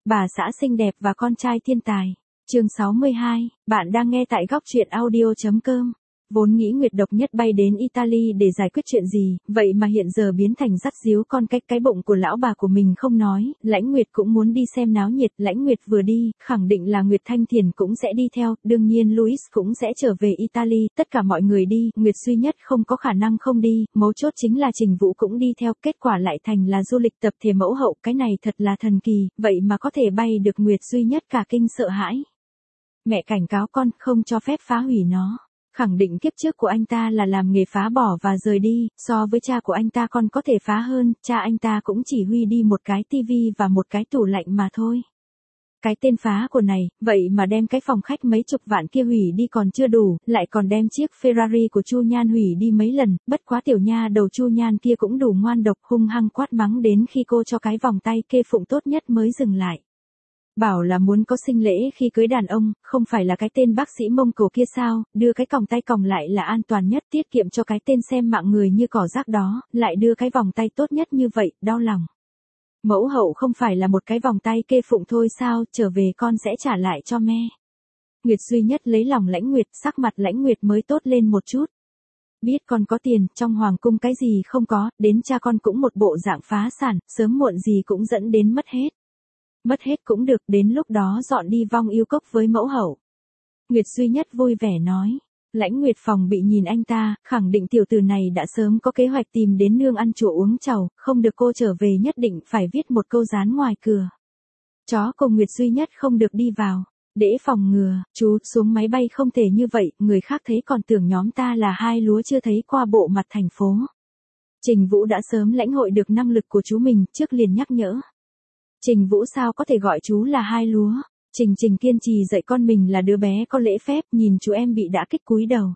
Bà xã xinh đẹp và con trai thiên tài. Chương 62, bạn đang nghe tại góc truyện audio.com. Vốn nghĩ Nguyệt độc nhất bay đến Italy để giải quyết chuyện gì, vậy mà hiện giờ biến thành dắt díu con cách cái bụng của lão bà của mình không nói, Lãnh Nguyệt cũng muốn đi xem náo nhiệt, Lãnh Nguyệt vừa đi, khẳng định là Nguyệt Thanh Thiền cũng sẽ đi theo, đương nhiên Louis cũng sẽ trở về Italy, tất cả mọi người đi, Nguyệt duy nhất không có khả năng không đi, mấu chốt chính là Trình Vũ cũng đi theo, kết quả lại thành là du lịch tập thể mẫu hậu, cái này thật là thần kỳ, vậy mà có thể bay được Nguyệt duy nhất cả kinh sợ hãi. Mẹ cảnh cáo con không cho phép phá hủy nó. Khẳng định kiếp trước của anh ta là làm nghề phá bỏ và rời đi, so với cha của anh ta còn có thể phá hơn, cha anh ta cũng chỉ huy đi một cái tivi và một cái tủ lạnh mà thôi. Cái tên phá của này, vậy mà đem cái phòng khách mấy chục vạn kia hủy đi còn chưa đủ, lại còn đem chiếc Ferrari của Chu Nhan hủy đi mấy lần, bất quá tiểu nha đầu Chu Nhan kia cũng đủ ngoan độc hung hăng quát mắng đến khi cô cho cái vòng tay kê phụng tốt nhất mới dừng lại. Bảo là muốn có sinh lễ khi cưới đàn ông, không phải là cái tên bác sĩ Mông Cổ kia sao, đưa cái còng tay còng lại là an toàn nhất, tiết kiệm cho cái tên xem mạng người như cỏ rác đó, lại đưa cái vòng tay tốt nhất như vậy, đau lòng. Mẫu hậu không phải là một cái vòng tay kê phụng thôi sao, trở về con sẽ trả lại cho me. Nguyệt duy nhất lấy lòng Lãnh Nguyệt, sắc mặt Lãnh Nguyệt mới tốt lên một chút. Biết con có tiền, trong hoàng cung cái gì không có, đến cha con cũng một bộ dạng phá sản, sớm muộn gì cũng dẫn đến mất hết. Mất hết cũng được, đến lúc đó dọn đi Vong Yêu Cốc với mẫu hậu. Nguyệt duy nhất vui vẻ nói. Lãnh Nguyệt phòng bị nhìn anh ta, khẳng định tiểu tử này đã sớm có kế hoạch tìm đến nương ăn chùa uống trầu, không được cô trở về nhất định phải viết một câu dán ngoài cửa. Chó cùng Nguyệt duy nhất không được đi vào. Để phòng ngừa, chú xuống máy bay không thể như vậy, người khác thấy còn tưởng nhóm ta là hai lúa chưa thấy qua bộ mặt thành phố. Trình Vũ đã sớm lãnh hội được năng lực của chú mình, trước liền nhắc nhở. Trình Vũ sao có thể gọi chú là hai lúa, Trình kiên trì dạy con mình là đứa bé có lễ phép, nhìn chú em bị đã kích cúi đầu.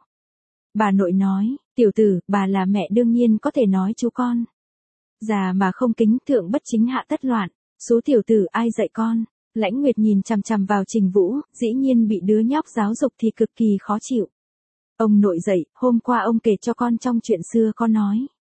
Bà nội nói, tiểu tử, bà là mẹ đương nhiên có thể nói chú con. Già mà không kính thượng bất chính hạ tất loạn, số tiểu tử ai dạy con. Lãnh Nguyệt nhìn chằm chằm vào Trình Vũ, dĩ nhiên bị đứa nhóc giáo dục thì cực kỳ khó chịu. Ông nội dạy, hôm qua ông kể cho con trong chuyện xưa con nói.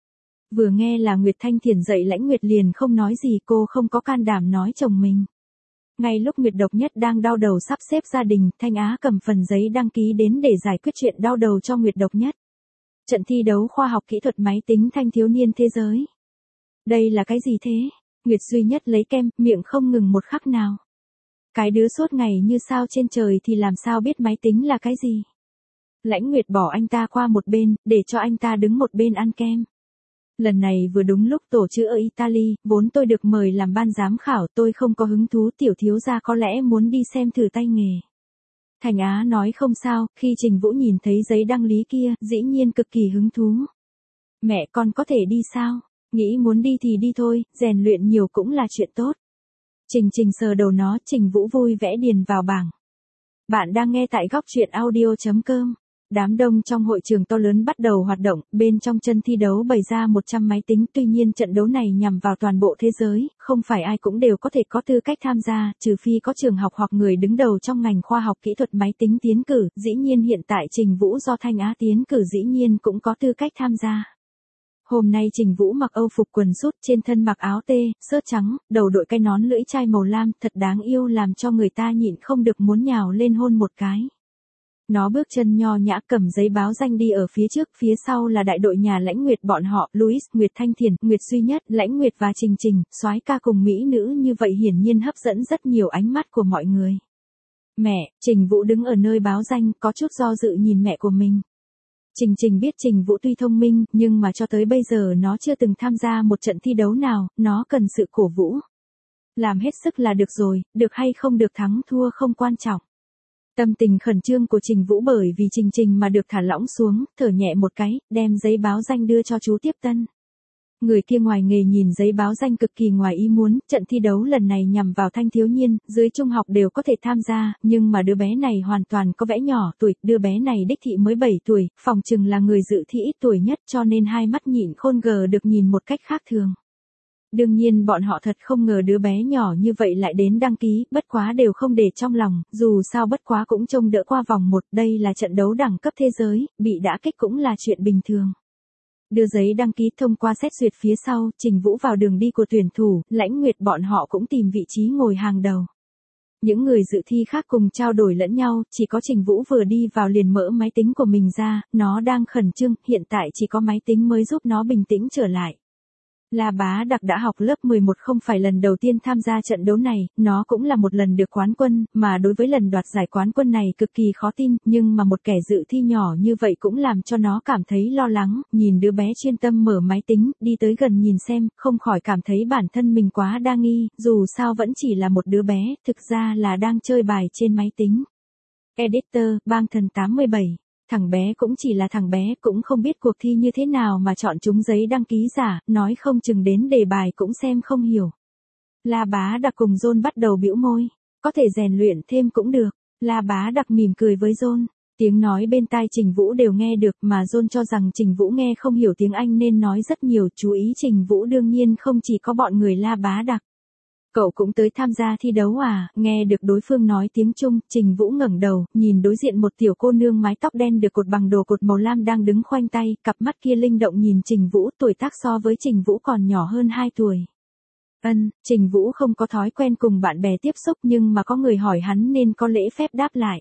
Vừa nghe là Nguyệt Thanh Thiền dạy Lãnh Nguyệt liền không nói gì, cô không có can đảm nói chồng mình. Ngay lúc Nguyệt độc nhất đang đau đầu sắp xếp gia đình, Thanh Á cầm phần giấy đăng ký đến để giải quyết chuyện đau đầu cho Nguyệt độc nhất. Trận thi đấu khoa học kỹ thuật máy tính thanh thiếu niên thế giới. Đây là cái gì thế? Nguyệt duy nhất lấy kem, miệng không ngừng một khắc nào. Cái đứa suốt ngày như sao trên trời thì làm sao biết máy tính là cái gì? Lãnh Nguyệt bỏ anh ta qua một bên, để cho anh ta đứng một bên ăn kem. Lần này vừa đúng lúc tổ chữ ở Italy, vốn tôi được mời làm ban giám khảo, tôi không có hứng thú, tiểu thiếu gia có lẽ muốn đi xem thử tay nghề. Thành Á nói không sao, khi Trình Vũ nhìn thấy giấy đăng lý kia, dĩ nhiên cực kỳ hứng thú. Mẹ con có thể đi sao? Nghĩ muốn đi thì đi thôi, rèn luyện nhiều cũng là chuyện tốt. Trình sờ đầu nó, Trình Vũ vui vẽ điền vào bảng. Bạn đang nghe tại góc truyện audio.com. Đám đông trong hội trường to lớn bắt đầu hoạt động, bên trong sân thi đấu bày ra 100 máy tính, tuy nhiên trận đấu này nhằm vào toàn bộ thế giới, không phải ai cũng đều có thể có tư cách tham gia, trừ phi có trường học hoặc người đứng đầu trong ngành khoa học kỹ thuật máy tính tiến cử, dĩ nhiên hiện tại Trình Vũ do Thanh Á tiến cử dĩ nhiên cũng có tư cách tham gia. Hôm nay Trình Vũ mặc Âu phục quần sút, trên thân mặc áo tê, sớt trắng, đầu đội cái nón lưỡi chai màu lam, thật đáng yêu làm cho người ta nhịn không được muốn nhào lên hôn một cái. Nó bước chân nho nhã cầm giấy báo danh đi ở phía trước, phía sau là đại đội nhà Lãnh Nguyệt bọn họ, Louis, Nguyệt Thanh Thiền, Nguyệt duy nhất, Lãnh Nguyệt và Trình, soái ca cùng mỹ nữ như vậy hiển nhiên hấp dẫn rất nhiều ánh mắt của mọi người. Mẹ, Trình Vũ đứng ở nơi báo danh, có chút do dự nhìn mẹ của mình. Trình biết Trình Vũ tuy thông minh, nhưng mà cho tới bây giờ nó chưa từng tham gia một trận thi đấu nào, nó cần sự cổ vũ. Làm hết sức là được rồi, được hay không được thắng thua không quan trọng. Tâm tình khẩn trương của Trình Vũ bởi vì Trình mà được thả lỏng xuống, thở nhẹ một cái, đem giấy báo danh đưa cho chú tiếp tân. Người kia ngoài nghề nhìn giấy báo danh cực kỳ ngoài ý muốn, trận thi đấu lần này nhằm vào thanh thiếu niên, dưới trung học đều có thể tham gia, nhưng mà đứa bé này hoàn toàn có vẻ nhỏ tuổi, đứa bé này đích thị mới 7 tuổi, phòng chừng là người dự thi ít tuổi nhất cho nên hai mắt nhịn khôn gờ được nhìn một cách khác thường. Đương nhiên bọn họ thật không ngờ đứa bé nhỏ như vậy lại đến đăng ký, bất quá đều không để trong lòng, dù sao bất quá cũng trông đỡ qua vòng 1, đây là trận đấu đẳng cấp thế giới, bị đả kích cũng là chuyện bình thường. Đưa giấy đăng ký thông qua xét duyệt phía sau, Trình Vũ vào đường đi của tuyển thủ, Lãnh Nguyệt bọn họ cũng tìm vị trí ngồi hàng đầu. Những người dự thi khác cùng trao đổi lẫn nhau, chỉ có Trình Vũ vừa đi vào liền mở máy tính của mình ra, nó đang khẩn trương, hiện tại chỉ có máy tính mới giúp nó bình tĩnh trở lại. La Bá Đặc đã học lớp 11 không phải lần đầu tiên tham gia trận đấu này, nó cũng là một lần được quán quân, mà đối với lần đoạt giải quán quân này cực kỳ khó tin, nhưng mà một kẻ dự thi nhỏ như vậy cũng làm cho nó cảm thấy lo lắng, nhìn đứa bé chuyên tâm mở máy tính, đi tới gần nhìn xem, không khỏi cảm thấy bản thân mình quá đa nghi, dù sao vẫn chỉ là một đứa bé, thực ra là đang chơi bài trên máy tính. Editor, Bang Thần 87. Thằng bé cũng chỉ là thằng bé, cũng không biết cuộc thi như thế nào mà chọn trúng giấy đăng ký giả, nói không chừng đến đề bài cũng xem không hiểu. La Bá Đặc cùng John bắt đầu bĩu môi, có thể rèn luyện thêm cũng được. La Bá Đặc mỉm cười với John, tiếng nói bên tai Trình Vũ đều nghe được mà John cho rằng Trình Vũ nghe không hiểu tiếng Anh nên nói rất nhiều, chú ý Trình Vũ đương nhiên không chỉ có bọn người La Bá Đặc. Cậu cũng tới tham gia thi đấu à, nghe được đối phương nói tiếng Trung, Trình Vũ ngẩng đầu, nhìn đối diện một tiểu cô nương mái tóc đen được cột bằng đồ cột màu lam đang đứng khoanh tay, cặp mắt kia linh động nhìn Trình Vũ, tuổi tác so với Trình Vũ còn nhỏ hơn 2 tuổi. Trình Vũ không có thói quen cùng bạn bè tiếp xúc nhưng mà có người hỏi hắn nên có lễ phép đáp lại.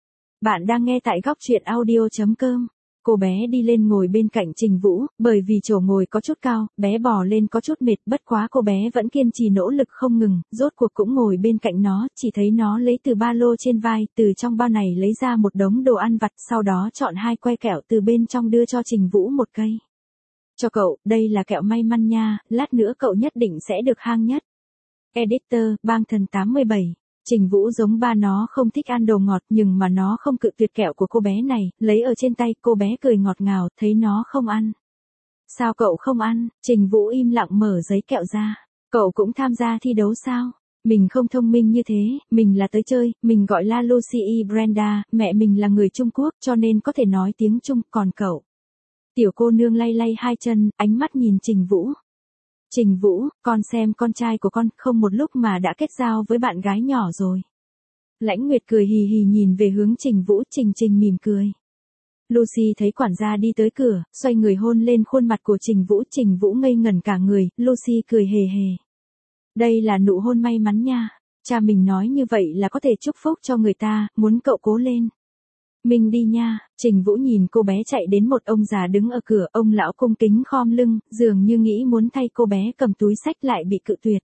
Bạn đang nghe tại góc truyện audio.com. Cô bé đi lên ngồi bên cạnh Trình Vũ, bởi vì chỗ ngồi có chút cao, bé bò lên có chút mệt, bất quá cô bé vẫn kiên trì nỗ lực không ngừng, rốt cuộc cũng ngồi bên cạnh nó, chỉ thấy nó lấy từ ba lô trên vai, từ trong bao này lấy ra một đống đồ ăn vặt, sau đó chọn 2 que kẹo từ bên trong đưa cho Trình Vũ một cây. Cho cậu, đây là kẹo may mắn nha, lát nữa cậu nhất định sẽ được hang nhất. Editor, Bang Thần 87. Trình Vũ giống ba nó không thích ăn đồ ngọt nhưng mà nó không cự tuyệt kẹo của cô bé này, lấy ở trên tay, cô bé cười ngọt ngào, thấy nó không ăn. Sao cậu không ăn? Trình Vũ im lặng mở giấy kẹo ra. Cậu cũng tham gia thi đấu sao? Mình không thông minh như thế, mình là tới chơi, mình gọi là Lucy Brenda, mẹ mình là người Trung Quốc cho nên có thể nói tiếng Trung, còn cậu? Tiểu cô nương lay lay 2 chân, ánh mắt nhìn Trình Vũ. Trình Vũ, con xem con trai của con không một lúc mà đã kết giao với bạn gái nhỏ rồi. Lãnh Nguyệt cười hì hì nhìn về hướng Trình Vũ, Trình mỉm cười. Lucy thấy quản gia đi tới cửa, xoay người hôn lên khuôn mặt của Trình Vũ ngây ngẩn cả người, Lucy cười hề hề. Đây là nụ hôn may mắn nha, cha mình nói như vậy là có thể chúc phúc cho người ta, muốn cậu cố lên. Mình đi nha. Trình Vũ nhìn cô bé chạy đến một ông già đứng ở cửa, ông lão cung kính khom lưng, dường như nghĩ muốn thay cô bé cầm túi xách lại bị cự tuyệt.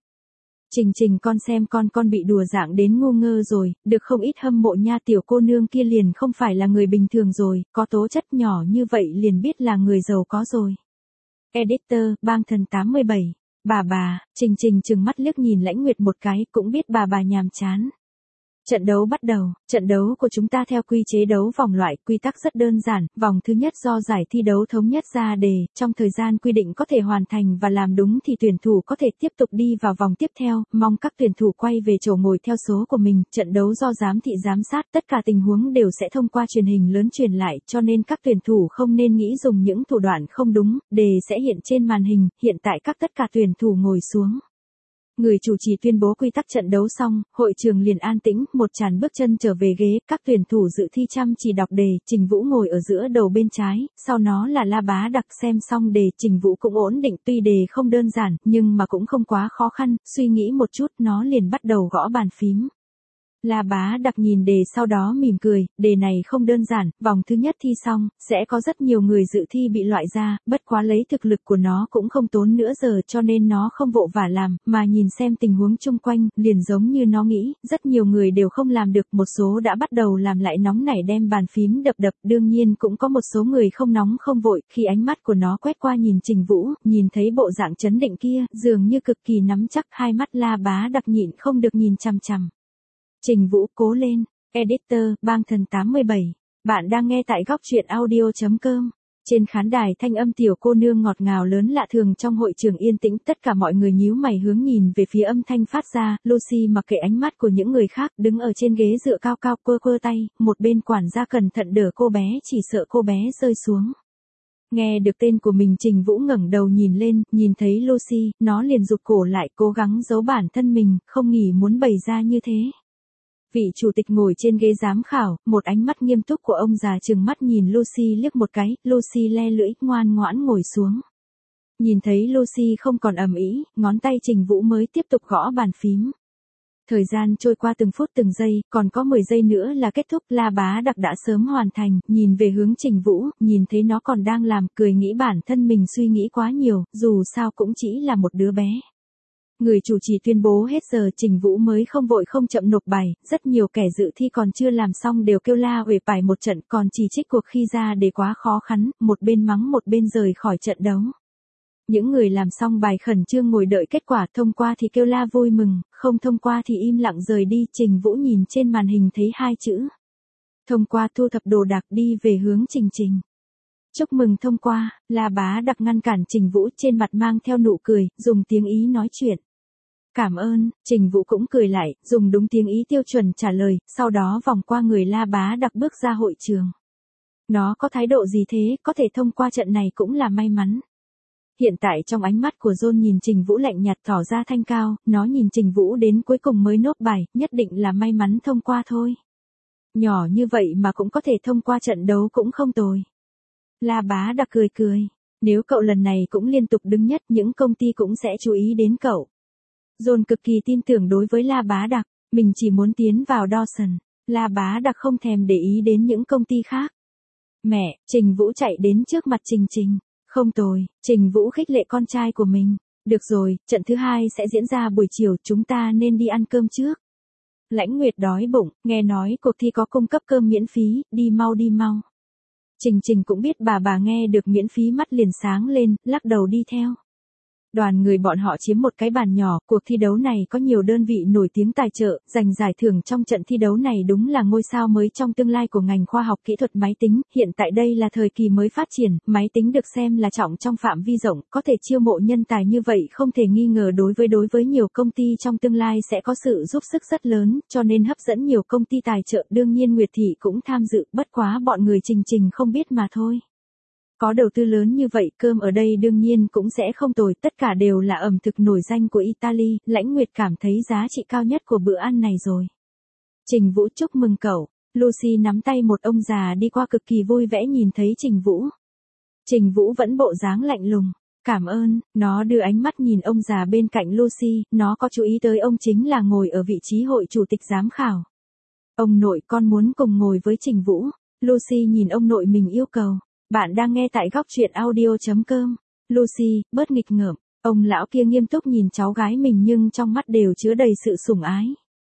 Trình con xem con bị đùa dạng đến ngu ngơ rồi, được không ít hâm mộ nha, tiểu cô nương kia liền không phải là người bình thường rồi, có tố chất nhỏ như vậy liền biết là người giàu có rồi. Editor, Bang Thần 87. Bà, Trình trừng mắt liếc nhìn Lãnh Nguyệt một cái, cũng biết bà nhàm chán. Trận đấu bắt đầu, trận đấu của chúng ta theo quy chế đấu vòng loại, quy tắc rất đơn giản, vòng thứ nhất do giải thi đấu thống nhất ra đề, trong thời gian quy định có thể hoàn thành và làm đúng thì tuyển thủ có thể tiếp tục đi vào vòng tiếp theo, mong các tuyển thủ quay về chỗ ngồi theo số của mình, trận đấu do giám thị giám sát, tất cả tình huống đều sẽ thông qua truyền hình lớn truyền lại, cho nên các tuyển thủ không nên nghĩ dùng những thủ đoạn không đúng, đề sẽ hiện trên màn hình, hiện tại tất cả tuyển thủ ngồi xuống. Người chủ trì tuyên bố quy tắc trận đấu xong, hội trường liền an tĩnh, một tràn bước chân trở về ghế, các tuyển thủ dự thi chăm chỉ đọc đề, Trình Vũ ngồi ở giữa đầu bên trái, sau nó là La Bá Đặc xem xong đề, Trình Vũ cũng ổn định, tuy đề không đơn giản, nhưng mà cũng không quá khó khăn, suy nghĩ một chút, nó liền bắt đầu gõ bàn phím. La Bá Đặc nhìn đề sau đó mỉm cười, đề này không đơn giản, vòng thứ nhất thi xong, sẽ có rất nhiều người dự thi bị loại ra, bất quá lấy thực lực của nó cũng không tốn nữa giờ cho nên nó không vội vã làm, mà nhìn xem tình huống chung quanh, liền giống như nó nghĩ, rất nhiều người đều không làm được, một số đã bắt đầu làm lại nóng nảy đem bàn phím đập, đương nhiên cũng có một số người không nóng không vội, khi ánh mắt của nó quét qua nhìn Trình Vũ, nhìn thấy bộ dạng chấn định kia, dường như cực kỳ nắm chắc, hai mắt La Bá Đặc nhịn không được nhìn chằm chằm. Trình Vũ cố lên. Editor, Bang Thần 87. Bạn đang nghe tại góc truyện audio.com. Trên khán đài thanh âm tiểu cô nương ngọt ngào lớn lạ thường, trong hội trường yên tĩnh, tất cả mọi người nhíu mày hướng nhìn về phía âm thanh phát ra, Lucy mặc kệ ánh mắt của những người khác, đứng ở trên ghế dựa cao cao quơ tay, một bên quản gia cẩn thận đỡ cô bé, chỉ sợ cô bé rơi xuống. Nghe được tên của mình, Trình Vũ ngẩng đầu nhìn lên, nhìn thấy Lucy, nó liền rụt cổ lại, cố gắng giấu bản thân mình, không nghĩ muốn bày ra như thế. Vị chủ tịch ngồi trên ghế giám khảo, một ánh mắt nghiêm túc của ông già trừng mắt nhìn Lucy liếc một cái, Lucy le lưỡi, ngoan ngoãn ngồi xuống. Nhìn thấy Lucy không còn ầm ĩ, ngón tay Trình Vũ mới tiếp tục gõ bàn phím. Thời gian trôi qua từng phút từng giây, còn có 10 giây nữa là kết thúc. La Bá Đặc đã sớm hoàn thành, nhìn về hướng Trình Vũ, nhìn thấy nó còn đang làm, cười nghĩ bản thân mình suy nghĩ quá nhiều, dù sao cũng chỉ là một đứa bé. Người chủ trì tuyên bố hết giờ, Trình Vũ mới không vội không chậm nộp bài, rất nhiều kẻ dự thi còn chưa làm xong đều kêu la uể oải một trận, còn chỉ trích cuộc khi ra đề quá khó khăn, một bên mắng một bên rời khỏi trận đấu. Những người làm xong bài khẩn trương ngồi đợi kết quả, thông qua thì kêu la vui mừng, không thông qua thì im lặng rời đi. Trình Vũ nhìn trên màn hình thấy 2 chữ. Thông qua, thu thập đồ đạc đi về hướng Trình Trình. Chúc mừng thông qua. La Bá Đặc ngăn cản Trình Vũ, trên mặt mang theo nụ cười, dùng tiếng Ý nói chuyện. Cảm ơn. Trình Vũ cũng cười lại, dùng đúng tiếng Ý tiêu chuẩn trả lời, sau đó vòng qua người La Bá Đặc bước ra hội trường. Nó có thái độ gì thế, có thể thông qua trận này cũng là may mắn. Hiện tại trong ánh mắt của John nhìn Trình Vũ lạnh nhạt tỏ ra thanh cao, nó nhìn Trình Vũ đến cuối cùng mới nốt bài, nhất định là may mắn thông qua thôi. Nhỏ như vậy mà cũng có thể thông qua trận đấu cũng không tồi. La Bá Đặc cười cười, nếu cậu lần này cũng liên tục đứng nhất, những công ty cũng sẽ chú ý đến cậu. John cực kỳ tin tưởng đối với La Bá Đặc, mình chỉ muốn tiến vào Dawson. La Bá Đặc không thèm để ý đến những công ty khác. Mẹ, Trình Vũ chạy đến trước mặt Trình Trình. Không tồi, Trình Vũ khích lệ con trai của mình. Được rồi, trận thứ 2 sẽ diễn ra buổi chiều, chúng ta nên đi ăn cơm trước. Lãnh Nguyệt đói bụng, nghe nói cuộc thi có cung cấp cơm miễn phí, đi mau đi mau. Trình Trình cũng biết bà nghe được miễn phí mắt liền sáng lên, lắc đầu đi theo. Đoàn người bọn họ chiếm một cái bàn nhỏ, cuộc thi đấu này có nhiều đơn vị nổi tiếng tài trợ, giành giải thưởng trong trận thi đấu này đúng là ngôi sao mới trong tương lai của ngành khoa học kỹ thuật máy tính, hiện tại đây là thời kỳ mới phát triển, máy tính được xem là trọng trong phạm vi rộng, có thể chiêu mộ nhân tài như vậy không thể nghi ngờ đối với nhiều công ty trong tương lai sẽ có sự giúp sức rất lớn, cho nên hấp dẫn nhiều công ty tài trợ, đương nhiên Nguyệt Thị cũng tham dự, bất quá bọn người Trình Trình không biết mà thôi. Có đầu tư lớn như vậy, cơm ở đây đương nhiên cũng sẽ không tồi, tất cả đều là ẩm thực nổi danh của Italy, Lãnh Nguyệt cảm thấy giá trị cao nhất của bữa ăn này rồi. Trình Vũ chúc mừng cậu. Lucy nắm tay một ông già đi qua cực kỳ vui vẻ nhìn thấy Trình Vũ. Trình Vũ vẫn bộ dáng lạnh lùng. Cảm ơn, nó đưa ánh mắt nhìn ông già bên cạnh Lucy, nó có chú ý tới ông chính là ngồi ở vị trí hội chủ tịch giám khảo. Ông nội, con muốn cùng ngồi với Trình Vũ. Lucy nhìn ông nội mình yêu cầu. Bạn đang nghe tại góc truyện audio.com. Lucy, bớt nghịch ngợm. Ông lão kia nghiêm túc nhìn cháu gái mình nhưng trong mắt đều chứa đầy sự sủng ái.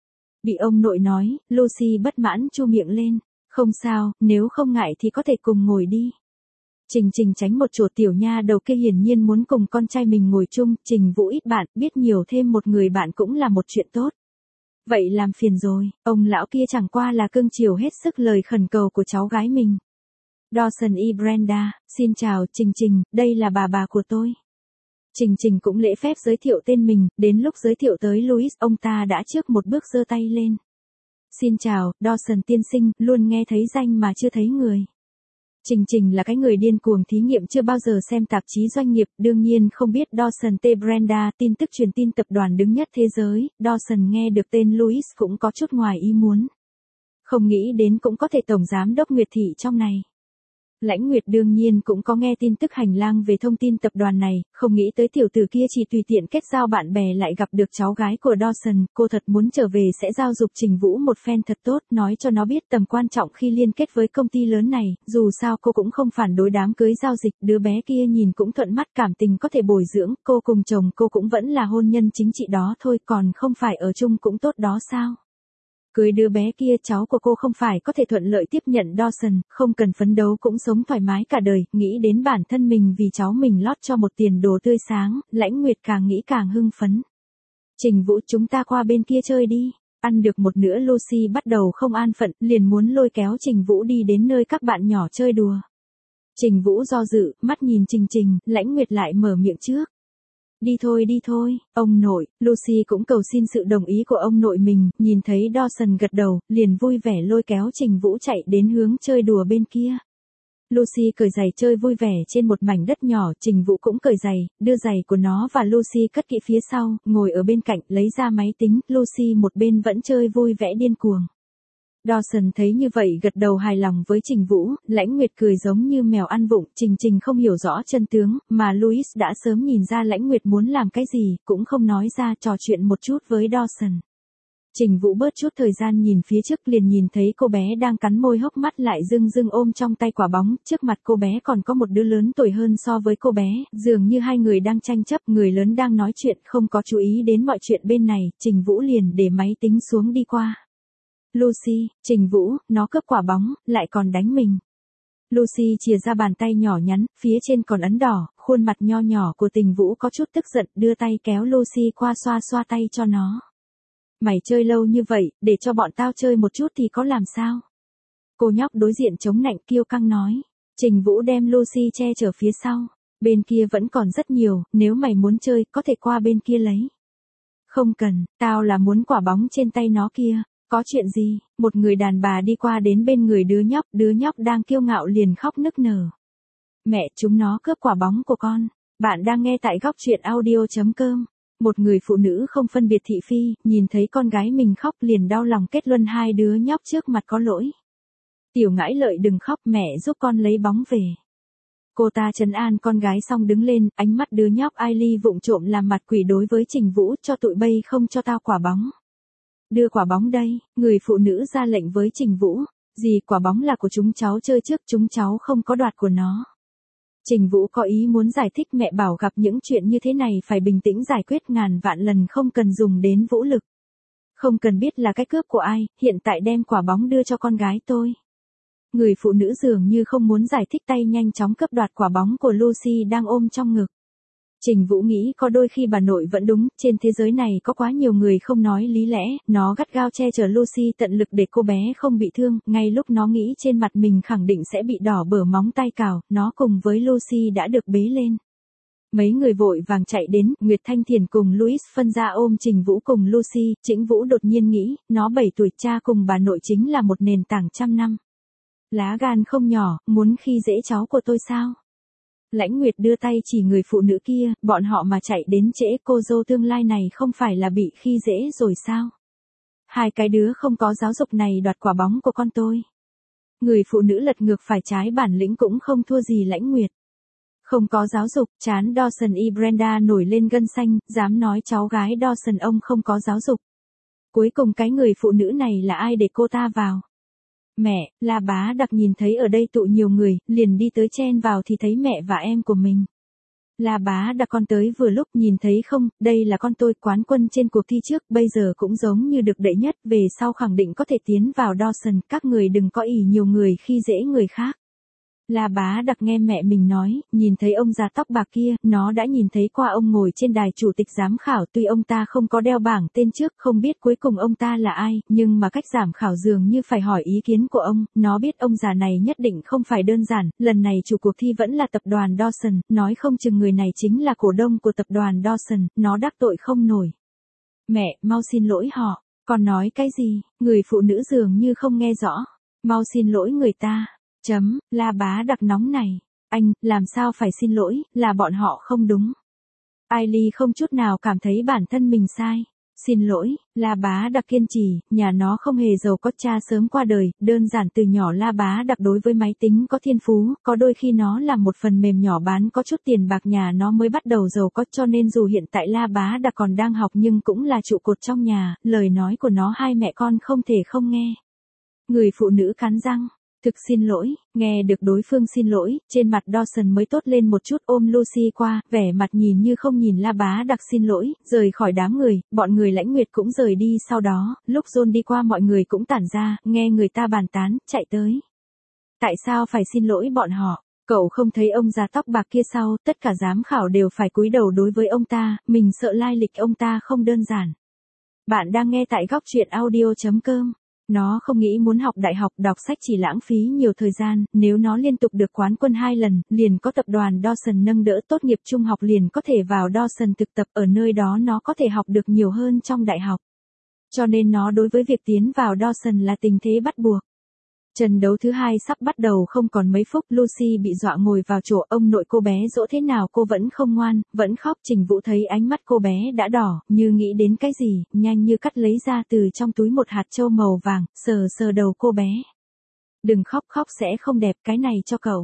Bị ông nội nói, Lucy bất mãn chu miệng lên. Không sao, nếu không ngại thì có thể cùng ngồi đi. Trình Trình tránh một chỗ, tiểu nha đầu kia hiển nhiên muốn cùng con trai mình ngồi chung. Trình Vũ ít bạn, biết nhiều thêm một người bạn cũng là một chuyện tốt. Vậy làm phiền rồi, ông lão kia chẳng qua là cưng chiều hết sức lời khẩn cầu của cháu gái mình. Dawson y Brenda, xin chào Trình Trình, đây là bà của tôi. Trình Trình cũng lễ phép giới thiệu tên mình, đến lúc giới thiệu tới Louis, ông ta đã trước một bước giơ tay lên. Xin chào, Dawson tiên sinh, luôn nghe thấy danh mà chưa thấy người. Trình Trình là cái người điên cuồng thí nghiệm chưa bao giờ xem tạp chí doanh nghiệp, đương nhiên không biết Dawson T. Brenda, tin tức truyền tin tập đoàn đứng nhất thế giới, Dawson nghe được tên Louis cũng có chút ngoài ý muốn. Không nghĩ đến cũng có thể tổng giám đốc Nguyệt Thị trong này. Lãnh Nguyệt đương nhiên cũng có nghe tin tức hành lang về thông tin tập đoàn này, không nghĩ tới tiểu tử kia chỉ tùy tiện kết giao bạn bè lại gặp được cháu gái của Dawson, cô thật muốn trở về sẽ giao dục Trình Vũ một phen thật tốt, nói cho nó biết tầm quan trọng khi liên kết với công ty lớn này, dù sao cô cũng không phản đối đám cưới giao dịch, đứa bé kia nhìn cũng thuận mắt, cảm tình có thể bồi dưỡng, cô cùng chồng cô cũng vẫn là hôn nhân chính trị đó thôi, còn không phải ở chung cũng tốt đó sao? Cưới đứa bé kia cháu của cô không phải có thể thuận lợi tiếp nhận Dawson, không cần phấn đấu cũng sống thoải mái cả đời, nghĩ đến bản thân mình vì cháu mình lót cho một tiền đồ tươi sáng, Lãnh Nguyệt càng nghĩ càng hưng phấn. Trình Vũ, chúng ta qua bên kia chơi đi. Ăn được một nửa Lucy bắt đầu không an phận, liền muốn lôi kéo Trình Vũ đi đến nơi các bạn nhỏ chơi đùa. Trình Vũ do dự, mắt nhìn Trình Trình, Lãnh Nguyệt lại mở miệng trước. Đi thôi, ông nội, Lucy cũng cầu xin sự đồng ý của ông nội mình, nhìn thấy Dawson gật đầu, liền vui vẻ lôi kéo Trình Vũ chạy đến hướng chơi đùa bên kia. Lucy cởi giày chơi vui vẻ trên một mảnh đất nhỏ, Trình Vũ cũng cởi giày, đưa giày của nó và Lucy cất kỹ phía sau, ngồi ở bên cạnh, lấy ra máy tính, Lucy một bên vẫn chơi vui vẻ điên cuồng. Dawson thấy như vậy gật đầu hài lòng với Trình Vũ, Lãnh Nguyệt cười giống như mèo ăn vụng, Trình không hiểu rõ chân tướng, mà Louis đã sớm nhìn ra Lãnh Nguyệt muốn làm cái gì, cũng không nói ra, trò chuyện một chút với Dawson. Trình Vũ bớt chút thời gian nhìn phía trước, liền nhìn thấy cô bé đang cắn môi hốc mắt lại dưng ôm trong tay quả bóng, trước mặt cô bé còn có một đứa lớn tuổi hơn so với cô bé, dường như hai người đang tranh chấp, người lớn đang nói chuyện, không có chú ý đến mọi chuyện bên này, Trình Vũ liền để máy tính xuống đi qua. Lucy, Trình Vũ, nó cướp quả bóng, lại còn đánh mình. Lucy chìa ra bàn tay nhỏ nhắn, phía trên còn ấn đỏ, khuôn mặt nho nhỏ của Trình Vũ có chút tức giận, đưa tay kéo Lucy qua xoa tay cho nó. Mày chơi lâu như vậy, để cho bọn tao chơi một chút thì có làm sao? Cô nhóc đối diện chống nạnh kiêu căng nói. Trình Vũ đem Lucy che chở phía sau. Bên kia vẫn còn rất nhiều, nếu mày muốn chơi, có thể qua bên kia lấy. Không cần, tao là muốn quả bóng trên tay nó kia. Có chuyện gì? Một người đàn bà đi qua đến bên người đứa nhóc đang kiêu ngạo liền khóc nức nở. Mẹ, chúng nó cướp quả bóng của con. Bạn đang nghe tại góc truyện audio.com. Một người phụ nữ không phân biệt thị phi, nhìn thấy con gái mình khóc liền đau lòng, kết luận hai đứa nhóc trước mặt có lỗi. Tiểu Ngãi Lợi đừng khóc, mẹ giúp con lấy bóng về. Cô ta trấn an con gái xong đứng lên, ánh mắt đứa nhóc Ailey vụng trộm làm mặt quỷ đối với Trình Vũ, cho tụi bay không cho tao quả bóng. Đưa quả bóng đây, người phụ nữ ra lệnh với Trình Vũ. Gì, quả bóng là của chúng cháu chơi trước, chúng cháu không có đoạt của nó. Trình Vũ có ý muốn giải thích, mẹ bảo gặp những chuyện như thế này phải bình tĩnh giải quyết, ngàn vạn lần không cần dùng đến vũ lực. Không cần biết là cái cướp của ai, hiện tại đem quả bóng đưa cho con gái tôi. Người phụ nữ dường như không muốn giải thích, tay nhanh chóng cướp đoạt quả bóng của Lucy đang ôm trong ngực. Trình Vũ nghĩ có đôi khi bà nội vẫn đúng, trên thế giới này có quá nhiều người không nói lý lẽ, nó gắt gao che chở Lucy tận lực để cô bé không bị thương, ngay lúc nó nghĩ trên mặt mình khẳng định sẽ bị đỏ bở móng tay cào, nó cùng với Lucy đã được bế lên. Mấy người vội vàng chạy đến, Nguyệt Thanh Thiền cùng Louis phân ra ôm Trình Vũ cùng Lucy, Trình Vũ đột nhiên nghĩ, nó 7 tuổi, cha cùng bà nội chính là một nền tảng trăm năm. Lá gan không nhỏ, muốn khi dễ cháu của tôi sao? Lãnh Nguyệt đưa tay chỉ người phụ nữ kia, bọn họ mà chạy đến trễ, cô dâu tương lai này không phải là bị khi dễ rồi sao? Hai cái đứa không có giáo dục này đoạt quả bóng của con tôi. Người phụ nữ lật ngược phải trái, bản lĩnh cũng không thua gì Lãnh Nguyệt. Không có giáo dục, chán Dawson y Brenda nổi lên gân xanh, dám nói cháu gái Dawson ông không có giáo dục. Cuối cùng cái người phụ nữ này là ai để cô ta vào? Mẹ, La Bá Đặc nhìn thấy ở đây tụ nhiều người, liền đi tới chen vào thì thấy mẹ và em của mình. La Bá Đặc, con tới vừa lúc, nhìn thấy không, đây là con tôi, quán quân trên cuộc thi trước, bây giờ cũng giống như được đệ nhất, về sau khẳng định có thể tiến vào Dawson, các người đừng có ỷ nhiều người khi dễ người khác. La Bá Đặc nghe mẹ mình nói, nhìn thấy ông già tóc bạc kia, nó đã nhìn thấy qua ông ngồi trên đài chủ tịch giám khảo, tuy ông ta không có đeo bảng tên trước, không biết cuối cùng ông ta là ai, nhưng mà cách giám khảo dường như phải hỏi ý kiến của ông, nó biết ông già này nhất định không phải đơn giản, lần này chủ cuộc thi vẫn là tập đoàn Dawson, nói không chừng người này chính là cổ đông của tập đoàn Dawson, nó đắc tội không nổi. Mẹ, mau xin lỗi họ, con nói cái gì, người phụ nữ dường như không nghe rõ, mau xin lỗi người ta. La Bá Đặc nóng này. Anh, làm sao phải xin lỗi, là bọn họ không đúng. Ailey không chút nào cảm thấy bản thân mình sai. Xin lỗi, La Bá Đặc kiên trì, nhà nó không hề giàu có, cha sớm qua đời, đơn giản từ nhỏ La Bá Đặc đối với máy tính có thiên phú, có đôi khi nó làm một phần mềm nhỏ bán có chút tiền bạc nhà nó mới bắt đầu giàu có, cho nên dù hiện tại La Bá Đặc còn đang học nhưng cũng là trụ cột trong nhà, lời nói của nó hai mẹ con không thể không nghe. Người phụ nữ cắn răng. Thực xin lỗi, nghe được đối phương xin lỗi, trên mặt Dawson mới tốt lên một chút, ôm Lucy qua, vẻ mặt nhìn như không nhìn La Bá Đặc xin lỗi, rời khỏi đám người, bọn người Lãnh Nguyệt cũng rời đi, sau đó, lúc John đi qua mọi người cũng tản ra, nghe người ta bàn tán, chạy tới. Tại sao phải xin lỗi bọn họ? Cậu không thấy ông già tóc bạc kia sao, tất cả giám khảo đều phải cúi đầu đối với ông ta, mình sợ lai lịch ông ta không đơn giản. Bạn đang nghe tại góc truyện audio.com. Nó không nghĩ muốn học đại học, đọc sách chỉ lãng phí nhiều thời gian, nếu nó liên tục được quán quân 2 lần, liền có tập đoàn Dawson nâng đỡ, tốt nghiệp trung học liền có thể vào Dawson thực tập, ở nơi đó nó có thể học được nhiều hơn trong đại học. Cho nên nó đối với việc tiến vào Dawson là tình thế bắt buộc. Trận đấu thứ hai sắp bắt đầu không còn mấy phút, Lucy bị dọa ngồi vào chỗ, ông nội cô bé dỗ thế nào cô vẫn không ngoan, vẫn khóc. Trình Vũ thấy ánh mắt cô bé đã đỏ, như nghĩ đến cái gì, nhanh như cắt lấy ra từ trong túi một hạt châu màu vàng, sờ sờ đầu cô bé. Đừng khóc, khóc sẽ không đẹp, cái này cho cậu.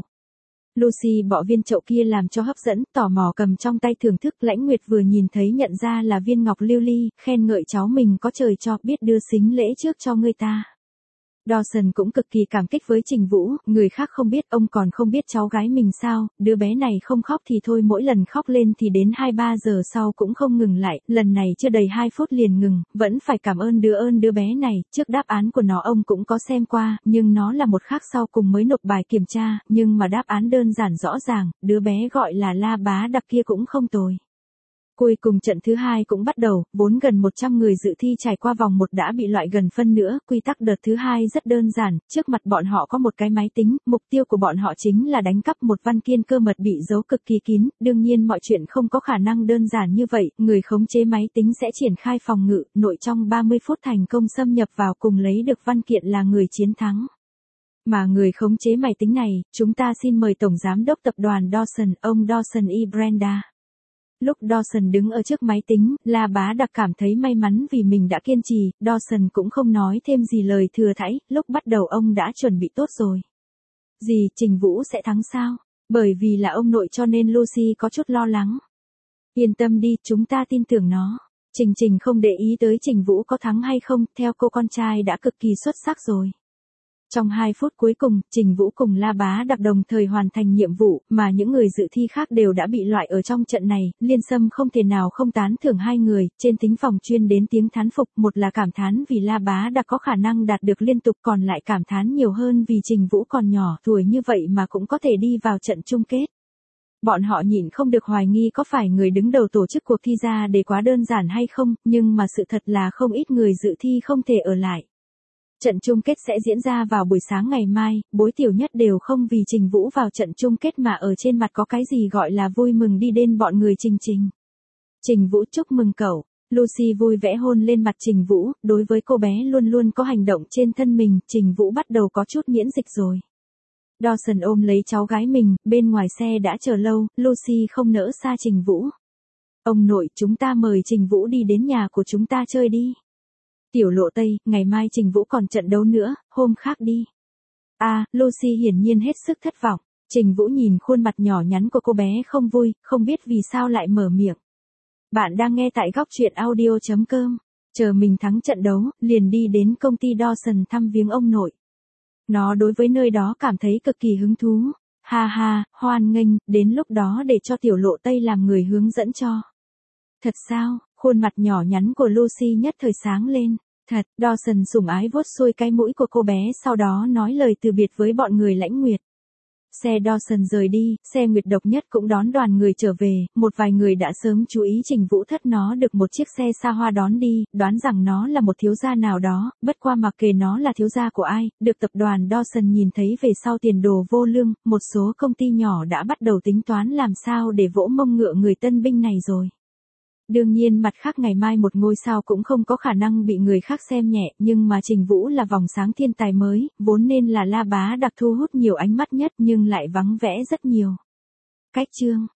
Lucy bỏ viên chậu kia làm cho hấp dẫn, tò mò cầm trong tay thưởng thức. Lãnh Nguyệt vừa nhìn thấy nhận ra là viên ngọc lưu ly, khen ngợi cháu mình có trời cho, biết đưa sính lễ trước cho người ta. Dawson cũng cực kỳ cảm kích với Trình Vũ, người khác không biết, ông còn không biết cháu gái mình sao, đứa bé này không khóc thì thôi, mỗi lần khóc lên thì đến 2-3 giờ sau cũng không ngừng lại, lần này chưa đầy 2 phút liền ngừng, vẫn phải cảm ơn đứa bé này. Trước đáp án của nó ông cũng có xem qua, nhưng nó là một khác, sau cùng mới nộp bài kiểm tra, nhưng mà đáp án đơn giản rõ ràng, đứa bé gọi là La Bá Đặc kia cũng không tồi. Cuối cùng trận thứ hai cũng bắt đầu, vốn gần 100 người dự thi trải qua vòng 1 đã bị loại gần phân nữa. Quy tắc đợt thứ hai rất đơn giản, trước mặt bọn họ có một cái máy tính, mục tiêu của bọn họ chính là đánh cắp một văn kiện cơ mật bị giấu cực kỳ kín. Đương nhiên mọi chuyện không có khả năng đơn giản như vậy, người khống chế máy tính sẽ triển khai phòng ngự, nội trong 30 phút thành công xâm nhập vào cùng lấy được văn kiện là người chiến thắng. Mà người khống chế máy tính này, chúng ta xin mời Tổng Giám đốc Tập đoàn Dawson, ông Dawson E. Brenda. Lúc Dawson đứng ở trước máy tính, La Bá Đặc cảm thấy may mắn vì mình đã kiên trì, Dawson cũng không nói thêm gì lời thừa thãi, lúc bắt đầu ông đã chuẩn bị tốt rồi. Gì, Trình Vũ sẽ thắng sao? Bởi vì là ông nội cho nên Lucy có chút lo lắng. Yên tâm đi, chúng ta tin tưởng nó. Trình không để ý tới Trình Vũ có thắng hay không, theo cô con trai đã cực kỳ xuất sắc rồi. Trong 2 phút cuối cùng, Trình Vũ cùng La Bá Đặc đồng thời hoàn thành nhiệm vụ, mà những người dự thi khác đều đã bị loại ở trong trận này. Liên Sâm không thể nào không tán thưởng hai người, trên thính phòng chuyên đến tiếng thán phục, một là cảm thán vì La Bá Đặc có khả năng đạt được liên tục, còn lại cảm thán nhiều hơn vì Trình Vũ còn nhỏ tuổi như vậy mà cũng có thể đi vào trận chung kết. Bọn họ nhịn không được hoài nghi có phải người đứng đầu tổ chức cuộc thi ra để quá đơn giản hay không, nhưng mà sự thật là không ít người dự thi không thể ở lại. Trận chung kết sẽ diễn ra vào buổi sáng ngày mai, bối tiểu nhất đều không vì Trình Vũ vào trận chung kết mà ở trên mặt có cái gì gọi là vui mừng đi đến bọn người Trình. Trình Vũ chúc mừng cậu. Lucy vui vẻ hôn lên mặt Trình Vũ, đối với cô bé luôn luôn có hành động trên thân mình, Trình Vũ bắt đầu có chút miễn dịch rồi. Dawson ôm lấy cháu gái mình, bên ngoài xe đã chờ lâu, Lucy không nỡ xa Trình Vũ. Ông nội, chúng ta mời Trình Vũ đi đến nhà của chúng ta chơi đi. Tiểu Lộ Tây, ngày mai Trình Vũ còn trận đấu nữa, hôm khác đi. Lucy hiển nhiên hết sức thất vọng. Trình Vũ nhìn khuôn mặt nhỏ nhắn của cô bé không vui, không biết vì sao lại mở miệng. Bạn đang nghe tại góc truyện audio.com. Chờ mình thắng trận đấu, liền đi đến công ty Dawson thăm viếng ông nội. Nó đối với nơi đó cảm thấy cực kỳ hứng thú. Ha, hoan nghênh, đến lúc đó để cho Tiểu Lộ Tây làm người hướng dẫn cho. Thật sao? Khuôn mặt nhỏ nhắn của Lucy nhất thời sáng lên. Thật, Dawson sủng ái vuốt xuôi cái mũi của cô bé, sau đó nói lời từ biệt với bọn người Lãnh Nguyệt. Xe Dawson rời đi, xe Nguyệt Độc Nhất cũng đón đoàn người trở về, một vài người đã sớm chú ý Trình Vũ thất nó được một chiếc xe xa hoa đón đi, đoán rằng nó là một thiếu gia nào đó, bất qua mặc kệ nó là thiếu gia của ai, được tập đoàn Dawson nhìn thấy về sau tiền đồ vô lương, một số công ty nhỏ đã bắt đầu tính toán làm sao để vỗ mông ngựa người tân binh này rồi. Đương nhiên mặt khác ngày mai một ngôi sao cũng không có khả năng bị người khác xem nhẹ, nhưng mà Trình Vũ là vòng sáng thiên tài mới, vốn nên là La Bá Đặc thu hút nhiều ánh mắt nhất nhưng lại vắng vẻ rất nhiều. Cách chương